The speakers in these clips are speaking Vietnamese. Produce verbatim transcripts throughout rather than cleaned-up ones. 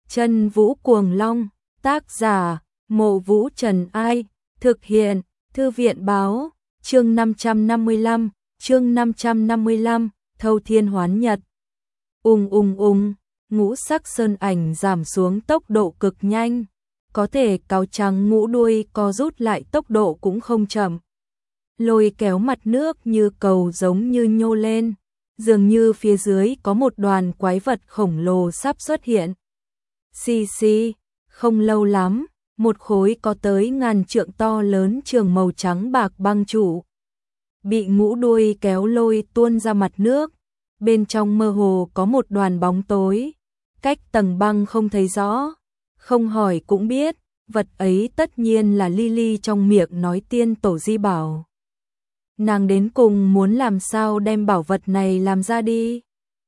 Chân Vũ Cuồng Long, tác giả, Mộ Vũ Trần Ai, thực hiện, Thư viện báo, chương năm trăm năm mươi lăm, chương năm trăm năm mươi lăm, Thâu Thiên Hoán Nhật. Ung ung ung, ngũ sắc sơn ảnh giảm xuống tốc độ cực nhanh, có thể cáo trắng ngũ đuôi co rút lại tốc độ cũng không chậm. Lôi kéo mặt nước như cầu giống như nhô lên, dường như phía dưới có một đoàn quái vật khổng lồ sắp xuất hiện. Xì xì, không lâu lắm, một khối có tới ngàn trượng to lớn trường màu trắng bạc băng trụ bị ngũ đuôi kéo lôi tuôn ra mặt nước, bên trong mơ hồ có một đoàn bóng tối, cách tầng băng không thấy rõ, không hỏi cũng biết, vật ấy tất nhiên là Lily trong miệng nói tiên tổ di bảo. Nàng đến cùng muốn làm sao đem bảo vật này làm ra đi.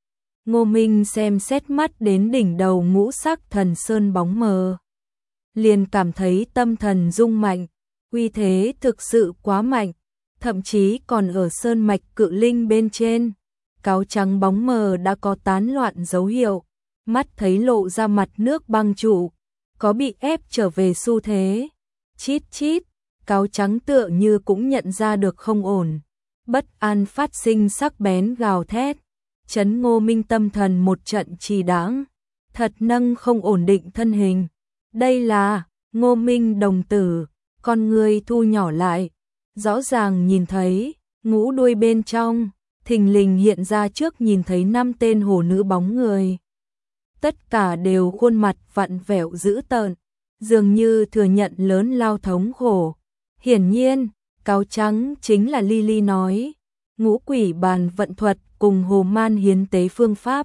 Ngô Minh xem xét mắt đến đỉnh đầu ngũ sắc thần sơn bóng mờ, liền cảm thấy tâm thần rung mạnh, uy thế thực sự quá mạnh, thậm chí còn ở sơn mạch cự linh bên trên, cáo trắng bóng mờ đã có tán loạn dấu hiệu, mắt thấy lộ ra mặt nước băng trụ, có bị ép trở về xu thế. Chít chít, cáo trắng tựa như cũng nhận ra được không ổn, bất an phát sinh sắc bén gào thét, chấn Ngô Minh tâm thần một trận trì đãng, thật nâng không ổn định thân hình. Đây là Ngô Minh đồng tử, con người thu nhỏ lại, rõ ràng nhìn thấy ngũ đuôi bên trong, thình lình hiện ra trước nhìn thấy năm tên hổ nữ bóng người. Tất cả đều khuôn mặt vặn vẹo dữ tợn, dường như thừa nhận lớn lao thống khổ. Hiển nhiên, cáo trắng chính là Lily nói, ngũ quỷ bàn vận thuật cùng hồ man hiến tế phương pháp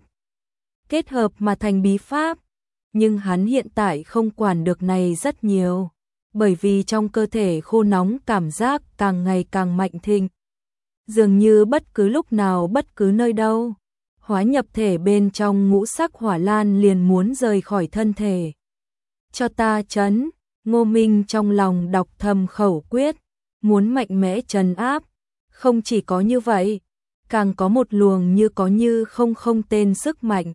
kết hợp mà thành bí pháp, nhưng hắn hiện tại không quản được này rất nhiều, bởi vì trong cơ thể khô nóng cảm giác càng ngày càng mạnh thịnh, dường như bất cứ lúc nào bất cứ nơi đâu, hóa nhập thể bên trong ngũ sắc hỏa lan liền muốn rời khỏi thân thể. Cho ta trấn, Ngô Minh trong lòng đọc thầm khẩu quyết, muốn mạnh mẽ trấn áp, không chỉ có như vậy, càng có một luồng như có như không không tên sức mạnh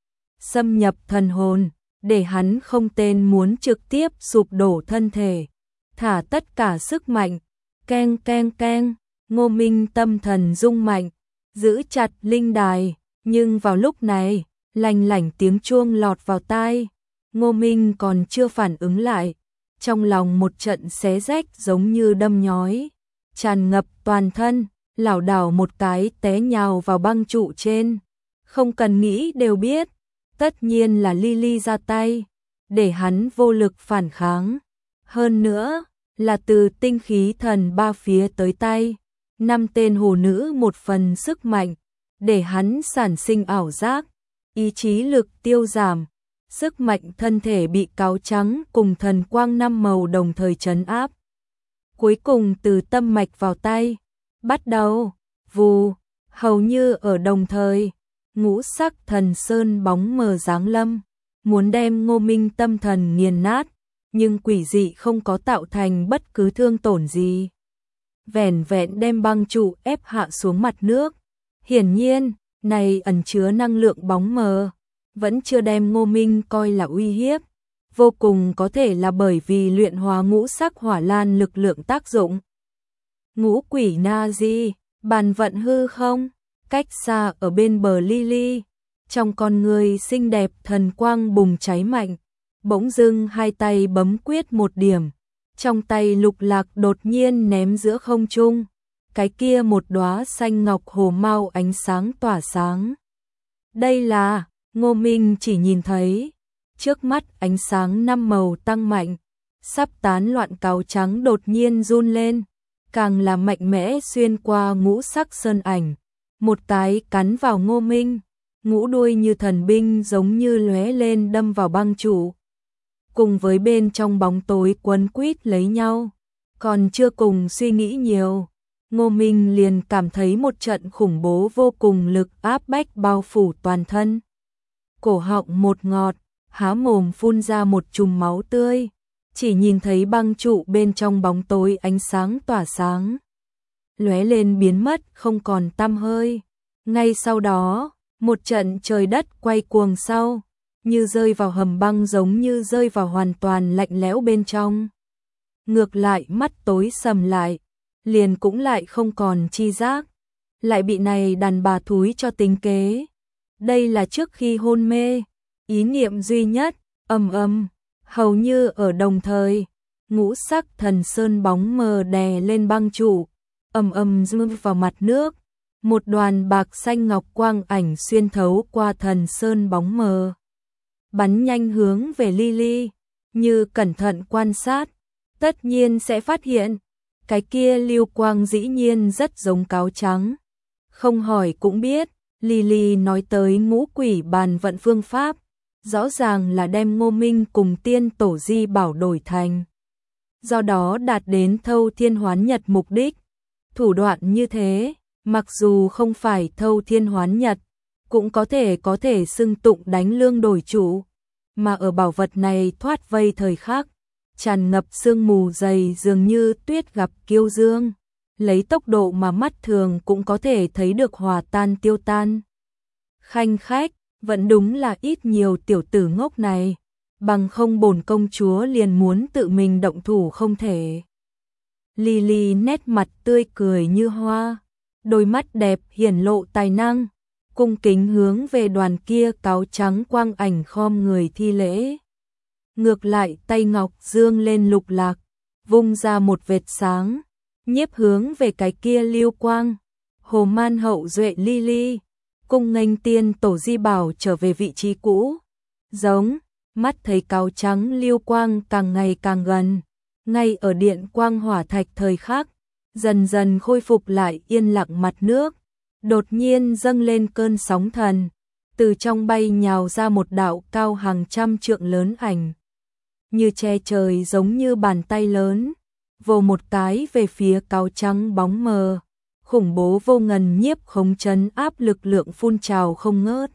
xâm nhập thần hồn, để hắn không tên muốn trực tiếp sụp đổ thân thể, thả tất cả sức mạnh, keng keng keng, Ngô Minh tâm thần rung mạnh, giữ chặt linh đài, nhưng vào lúc này, lành lảnh tiếng chuông lọt vào tai, Ngô Minh còn chưa phản ứng lại, trong lòng một trận xé rách giống như đâm nhói, tràn ngập toàn thân, lảo đảo một cái té nhào vào băng trụ trên, không cần nghĩ đều biết, tất nhiên là Lily ra tay, để hắn vô lực phản kháng. Hơn nữa, là từ tinh khí thần ba phía tới tay, năm tên hồ nữ một phần sức mạnh, để hắn sản sinh ảo giác, ý chí lực tiêu giảm, sức mạnh thân thể bị cáo trắng cùng thần quang năm màu đồng thời trấn áp. Cuối cùng từ tâm mạch vào tay, bắt đầu, vù, hầu như ở đồng thời, ngũ sắc thần sơn bóng mờ giáng lâm, muốn đem Ngô Minh tâm thần nghiền nát, nhưng quỷ dị không có tạo thành bất cứ thương tổn gì. Vẻn vẹn đem băng trụ ép hạ xuống mặt nước. Hiển nhiên, này ẩn chứa năng lượng bóng mờ, vẫn chưa đem Ngô Minh coi là uy hiếp, vô cùng có thể là bởi vì luyện hóa ngũ sắc hỏa lan lực lượng tác dụng. Ngũ quỷ na di, bàn vận hư không, cách xa ở bên bờ Lily, trong con người xinh đẹp thần quang bùng cháy mạnh, bỗng dưng hai tay bấm quyết một điểm, trong tay lục lạc đột nhiên ném giữa không trung, cái kia một đóa xanh ngọc hồ mau ánh sáng tỏa sáng. Đây là, Ngô Minh chỉ nhìn thấy, trước mắt ánh sáng năm màu tăng mạnh, sắp tán loạn cáo trắng đột nhiên run lên, càng là mạnh mẽ xuyên qua ngũ sắc sơn ảnh, một cái cắn vào Ngô Minh, ngũ đuôi như thần binh giống như lóe lên đâm vào băng trụ, cùng với bên trong bóng tối quấn quýt lấy nhau, còn chưa cùng suy nghĩ nhiều, Ngô Minh liền cảm thấy một trận khủng bố vô cùng lực áp bách bao phủ toàn thân. Cổ họng một ngọt, há mồm phun ra một chùm máu tươi, chỉ nhìn thấy băng trụ bên trong bóng tối ánh sáng tỏa sáng, lóe lên biến mất không còn tăm hơi. Ngay sau đó, một trận trời đất quay cuồng sau, như rơi vào hầm băng, giống như rơi vào hoàn toàn lạnh lẽo bên trong. Ngược lại mắt tối sầm lại, liền cũng lại không còn chi giác, lại bị này đàn bà thúi cho tính kế. Đây là trước khi hôn mê, ý niệm duy nhất, ầm ầm, hầu như ở đồng thời, ngũ sắc thần sơn bóng mờ đè lên băng trụ, ầm ầm rơi vào mặt nước, một đoàn bạc xanh ngọc quang ảnh xuyên thấu qua thần sơn bóng mờ, bắn nhanh hướng về Lily, như cẩn thận quan sát, tất nhiên sẽ phát hiện, cái kia lưu quang dĩ nhiên rất giống cáo trắng. Không hỏi cũng biết, Lily nói tới ngũ quỷ bàn vận phương pháp, rõ ràng là đem Ngô Minh cùng tiên tổ di bảo đổi thành. Do đó đạt đến thâu thiên hoán nhật mục đích. Thủ đoạn như thế, mặc dù không phải thâu thiên hoán nhật, cũng có thể có thể xưng tụng đánh lương đổi chủ. Mà ở bảo vật này thoát vây thời khắc, tràn ngập sương mù dày dường như tuyết gặp kiêu dương, lấy tốc độ mà mắt thường cũng có thể thấy được hòa tan tiêu tan. Khanh khách, vẫn đúng là ít nhiều tiểu tử ngốc này, bằng không bổn công chúa liền muốn tự mình động thủ không thể. Lily nét mặt tươi cười như hoa, đôi mắt đẹp hiển lộ tài năng, cung kính hướng về đoàn kia cáo trắng quang ảnh khom người thi lễ. Ngược lại tay ngọc dương lên lục lạc, vung ra một vệt sáng, nhiếp hướng về cái kia lưu quang. Hồ man hậu duệ Lily, cung nghênh tiên tổ di bảo trở về vị trí cũ. Giống, mắt thấy cáo trắng lưu quang càng ngày càng gần, ngay ở điện quang hỏa thạch thời khắc, dần dần khôi phục lại yên lặng mặt nước. Đột nhiên dâng lên cơn sóng thần, từ trong bay nhào ra một đạo cao hàng trăm trượng lớn ảnh, như che trời giống như bàn tay lớn, vồ một cái về phía cáo trắng bóng mờ, khủng bố vô ngần nhiếp khống trấn áp lực lượng phun trào không ngớt.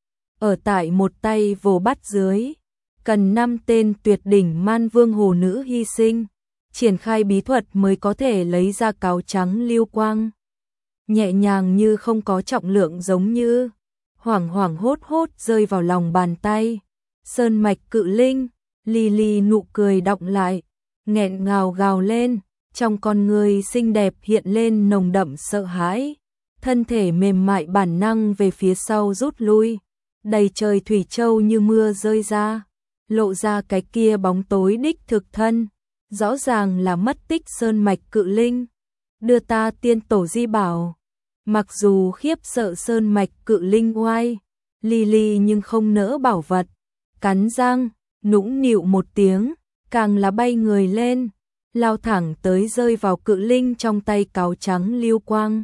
Ở tại một tay vồ bắt dưới, cần năm tên tuyệt đỉnh man vương hồ nữ hy sinh, triển khai bí thuật mới có thể lấy ra cáo trắng lưu quang. Nhẹ nhàng như không có trọng lượng, giống như hoảng hoảng hốt hốt rơi vào lòng bàn tay. Sơn mạch cự linh, Lily nụ cười đọng lại, nghẹn ngào gào lên, trong con người xinh đẹp hiện lên nồng đậm sợ hãi, thân thể mềm mại bản năng về phía sau rút lui, đầy trời thủy châu như mưa rơi ra, lộ ra cái kia bóng tối đích thực thân, rõ ràng là mất tích sơn mạch cự linh. Đưa ta tiên tổ di bảo. Mặc dù khiếp sợ sơn mạch cự linh oai, Lily nhưng không nỡ bảo vật, cắn răng, nũng nịu một tiếng, càng là bay người lên, lao thẳng tới rơi vào cự linh trong tay cáo trắng lưu quang.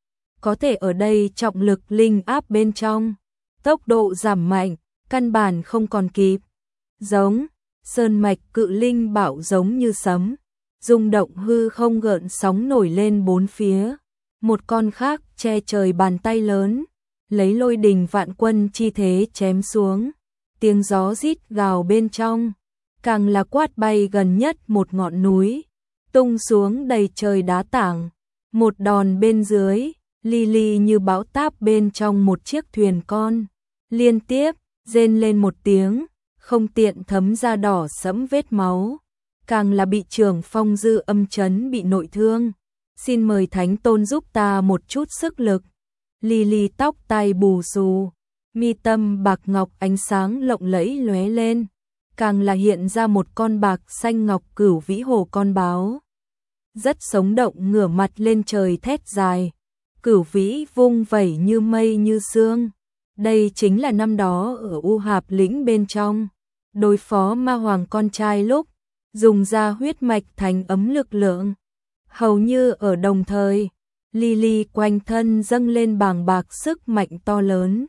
Có thể ở đây trọng lực linh áp bên trong, tốc độ giảm mạnh, căn bản không còn kịp. Giống, sơn mạch cự linh bạo giống như sấm, rung động hư không, gợn sóng nổi lên bốn phía. Một con khác che trời bàn tay lớn, lấy lôi đình vạn quân chi thế chém xuống, tiếng gió rít gào bên trong, càng là quát bay gần nhất một ngọn núi, tung xuống đầy trời đá tảng. Một đòn bên dưới, Lily như bão táp bên trong một chiếc thuyền con, liên tiếp rên lên một tiếng, không tiện thấm ra đỏ sẫm vết máu, càng là bị Trường Phong dư âm chấn bị nội thương. Xin mời Thánh Tôn giúp ta một chút sức lực. Lily tóc tai bù xù, mi tâm bạc ngọc ánh sáng lộng lẫy lóe lên, càng là hiện ra một con bạc xanh ngọc cửu vĩ hồ con báo. Rất sống động, ngửa mặt lên trời thét dài, cửu vĩ vung vẩy như mây như sương. Đây chính là năm đó ở U Hạp lĩnh bên trong, đối phó ma hoàng con trai lúc dùng ra huyết mạch thành ấm lực lượng. Hầu như ở đồng thời, Lily quanh thân dâng lên bàng bạc sức mạnh to lớn.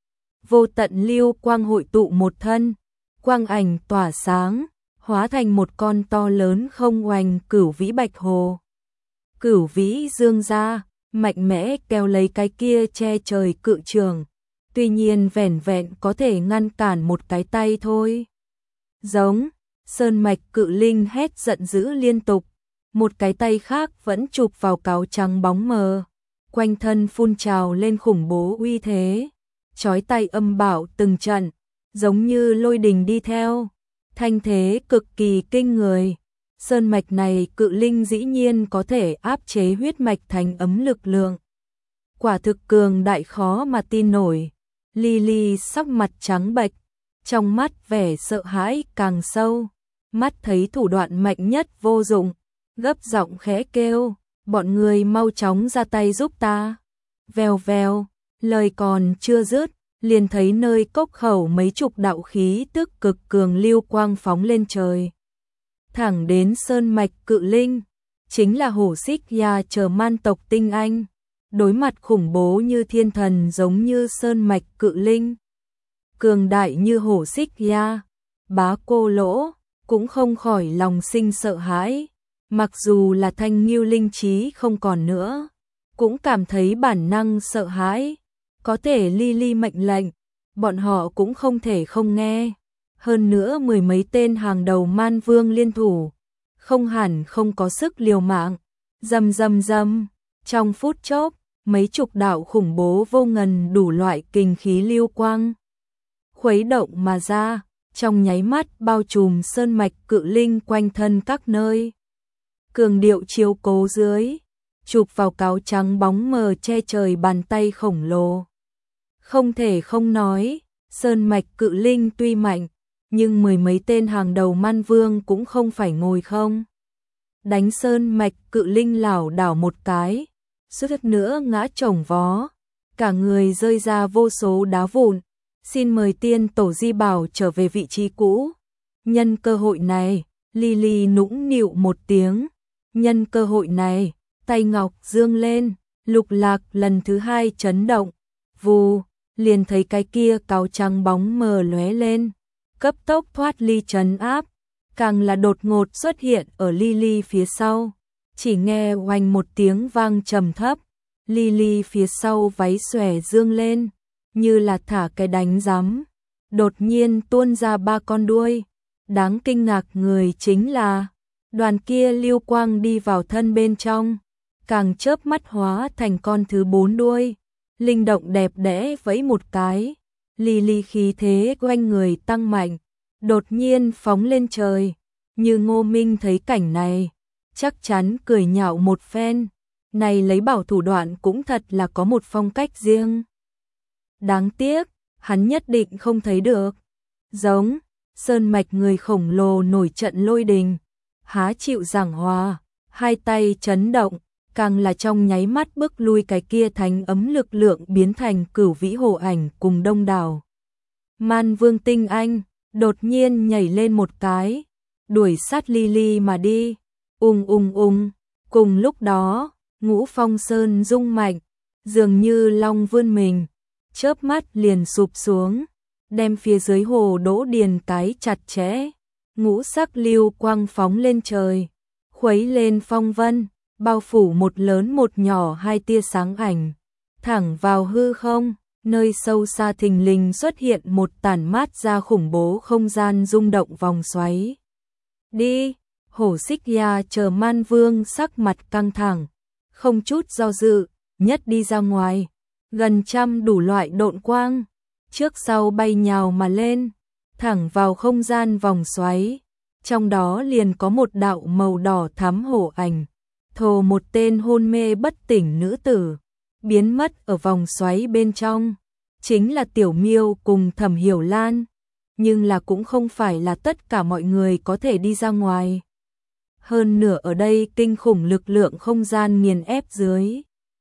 Vô tận lưu quang hội tụ một thân, quang ảnh tỏa sáng, hóa thành một con to lớn không oanh cửu vĩ bạch hồ. Cửu vĩ dương ra, mạnh mẽ kéo lấy cái kia che trời cự trường, tuy nhiên vẻn vẹn có thể ngăn cản một cái tay thôi. Giống, sơn mạch cự linh hét giận dữ liên tục, một cái tay khác vẫn chụp vào cáo trắng bóng mờ, quanh thân phun trào lên khủng bố uy thế, chói tay âm bạo từng trận, giống như lôi đình đi theo, thanh thế cực kỳ kinh người. Sơn mạch này cự linh dĩ nhiên có thể áp chế huyết mạch thành ấm lực lượng. Quả thực cường đại khó mà tin nổi. Lily sắc mặt trắng bệch, trong mắt vẻ sợ hãi càng sâu, mắt thấy thủ đoạn mạnh nhất vô dụng, gấp giọng khẽ kêu, bọn người mau chóng ra tay giúp ta. Vèo vèo, lời còn chưa dứt, liền thấy nơi cốc khẩu mấy chục đạo khí tức cực cường lưu quang phóng lên trời. Thẳng đến sơn mạch cự linh, chính là hổ xích ya chờ man tộc tinh anh, đối mặt khủng bố như thiên thần giống như sơn mạch cự linh. Cường đại như hổ xích ya, bá cô lỗ, cũng không khỏi lòng sinh sợ hãi, mặc dù là thanh nghiêu linh trí không còn nữa, cũng cảm thấy bản năng sợ hãi, có thể Lily mệnh lệnh, bọn họ cũng không thể không nghe. Hơn nữa mười mấy tên hàng đầu man vương liên thủ, không hẳn không có sức liều mạng. Rầm rầm rầm, trong phút chốc, mấy chục đạo khủng bố vô ngần đủ loại kinh khí lưu quang khuấy động mà ra, trong nháy mắt bao trùm sơn mạch cự linh quanh thân các nơi. Cường điệu chiếu cố dưới, chụp vào cáo trắng bóng mờ che trời bàn tay khổng lồ. Không thể không nói, sơn mạch cự linh tuy mạnh, nhưng mười mấy tên hàng đầu man vương cũng không phải ngồi không. Đánh sơn mạch cự linh lảo đảo một cái, suýt nữa ngã chồng vó, cả người rơi ra vô số đá vụn. Xin mời tiên tổ di bảo trở về vị trí cũ. Nhân cơ hội này, Lily nũng nịu một tiếng. Nhân cơ hội này, tay ngọc dương lên, lục lạc lần thứ hai chấn động. Vù, liền thấy cái kia cáo trắng bóng mờ lóe lên, cấp tốc thoát ly trấn áp, càng là đột ngột xuất hiện ở Lily phía sau. Chỉ nghe oanh một tiếng vang trầm thấp, Lily phía sau váy xòe dương lên, như là thả cái đánh giấm, đột nhiên tuôn ra ba con đuôi. Đáng kinh ngạc người chính là, đoàn kia lưu quang đi vào thân bên trong, càng chớp mắt hóa thành con thứ bốn đuôi, linh động đẹp đẽ vẫy một cái, Lily khí thế quanh người tăng mạnh, đột nhiên phóng lên trời. Như Ngô Minh thấy cảnh này, chắc chắn cười nhạo một phen, này lấy bảo thủ đoạn cũng thật là có một phong cách riêng. Đáng tiếc, hắn nhất định không thấy được. Giống, sơn mạch người khổng lồ nổi trận lôi đình, há chịu giảng hòa, hai tay chấn động, càng là trong nháy mắt bước lui cái kia thánh ấm lực lượng biến thành cửu vĩ hồ ảnh cùng đông đảo. Man vương tinh anh, đột nhiên nhảy lên một cái, đuổi sát Lily mà đi, ung ung ung, cùng lúc đó, ngũ phong sơn rung mạnh, dường như long vươn mình, chớp mắt liền sụp xuống, đem phía dưới hồ đỗ điền cái chặt chẽ, ngũ sắc lưu quang phóng lên trời, khuấy lên phong vân, bao phủ một lớn một nhỏ hai tia sáng ảnh, thẳng vào hư không, nơi sâu xa thình lình xuất hiện một tản mát ra khủng bố không gian rung động vòng xoáy. Đi, hổ xích ya chờ man vương sắc mặt căng thẳng, không chút do dự, nhất đi ra ngoài. Gần trăm đủ loại độn quang, trước sau bay nhào mà lên, thẳng vào không gian vòng xoáy, trong đó liền có một đạo màu đỏ thắm hổ ảnh, thồ một tên hôn mê bất tỉnh nữ tử, biến mất ở vòng xoáy bên trong, chính là Tiểu Miêu cùng Thẩm Hiểu Lan, nhưng là cũng không phải là tất cả mọi người có thể đi ra ngoài. Hơn nửa ở đây kinh khủng lực lượng không gian nghiền ép dưới,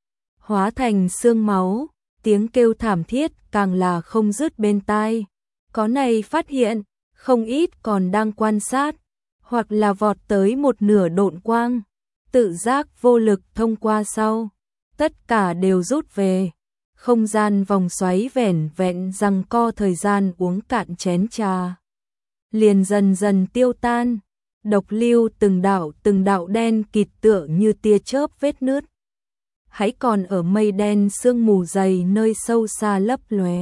hóa thành xương máu, tiếng kêu thảm thiết càng là không dứt bên tai. Có này phát hiện, không ít còn đang quan sát, hoặc là vọt tới một nửa độn quang, tự giác vô lực thông qua sau, tất cả đều rút về. Không gian vòng xoáy vẻn vẹn rằng co thời gian uống cạn chén trà, liền dần dần tiêu tan, độc lưu từng đạo từng đạo đen kịt tựa như tia chớp vết nứt. Hãy còn ở mây đen sương mù dày nơi sâu xa lấp lóe,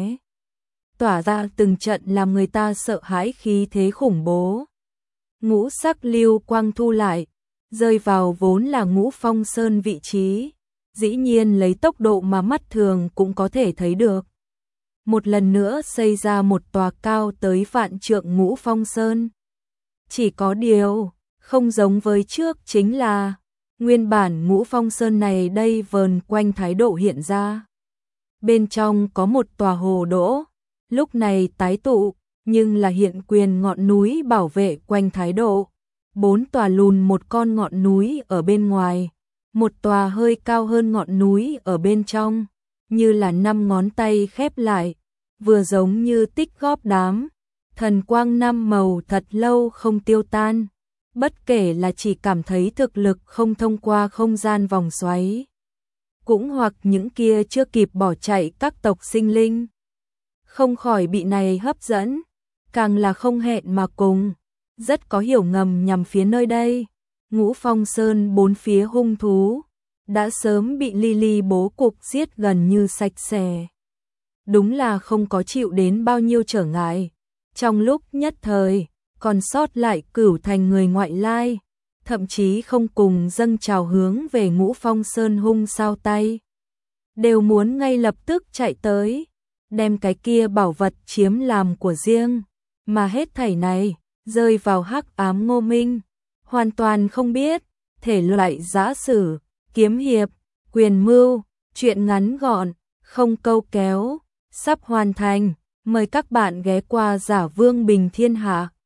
tỏa ra từng trận làm người ta sợ hãi khí thế khủng bố. Ngũ sắc lưu quang thu lại, rơi vào vốn là Ngũ Phong Sơn vị trí, dĩ nhiên lấy tốc độ mà mắt thường cũng có thể thấy được. một lần nữa xây ra một tòa cao tới vạn trượng Ngũ Phong Sơn. Chỉ có điều, không giống với trước chính là, nguyên bản Ngũ Phong Sơn này đây vờn quanh thái độ hiện ra. Bên trong có một tòa hồ đỗ, lúc này tái tụ, nhưng là hiện quyền ngọn núi bảo vệ quanh thái độ. Bốn tòa lùn một con ngọn núi ở bên ngoài, một tòa hơi cao hơn ngọn núi ở bên trong, như là năm ngón tay khép lại, vừa giống như tích góp đám. Thần quang năm màu thật lâu không tiêu tan, bất kể là chỉ cảm thấy thực lực không thông qua không gian vòng xoáy, cũng hoặc những kia chưa kịp bỏ chạy các tộc sinh linh. Không khỏi bị này hấp dẫn, càng là không hẹn mà cùng, rất có hiểu ngầm nhằm phía nơi đây. Ngũ Phong Sơn bốn phía hung thú, đã sớm bị Lily bố cục giết gần như sạch sẽ. Đúng là không có chịu đến bao nhiêu trở ngại. Trong lúc nhất thời, còn sót lại Cửu Thành người ngoại lai, thậm chí không cùng dâng trào hướng về Ngũ Phong Sơn hung sao tay. Đều muốn ngay lập tức chạy tới, đem cái kia bảo vật chiếm làm của riêng, mà hết thảy này, rơi vào hắc ám Ngô Minh. Hoàn toàn không biết, thể loại giã sử, kiếm hiệp, quyền mưu, chuyện ngắn gọn, không câu kéo, sắp hoàn thành. Mời các bạn ghé qua Giả Vương Bình Thiên Hạ.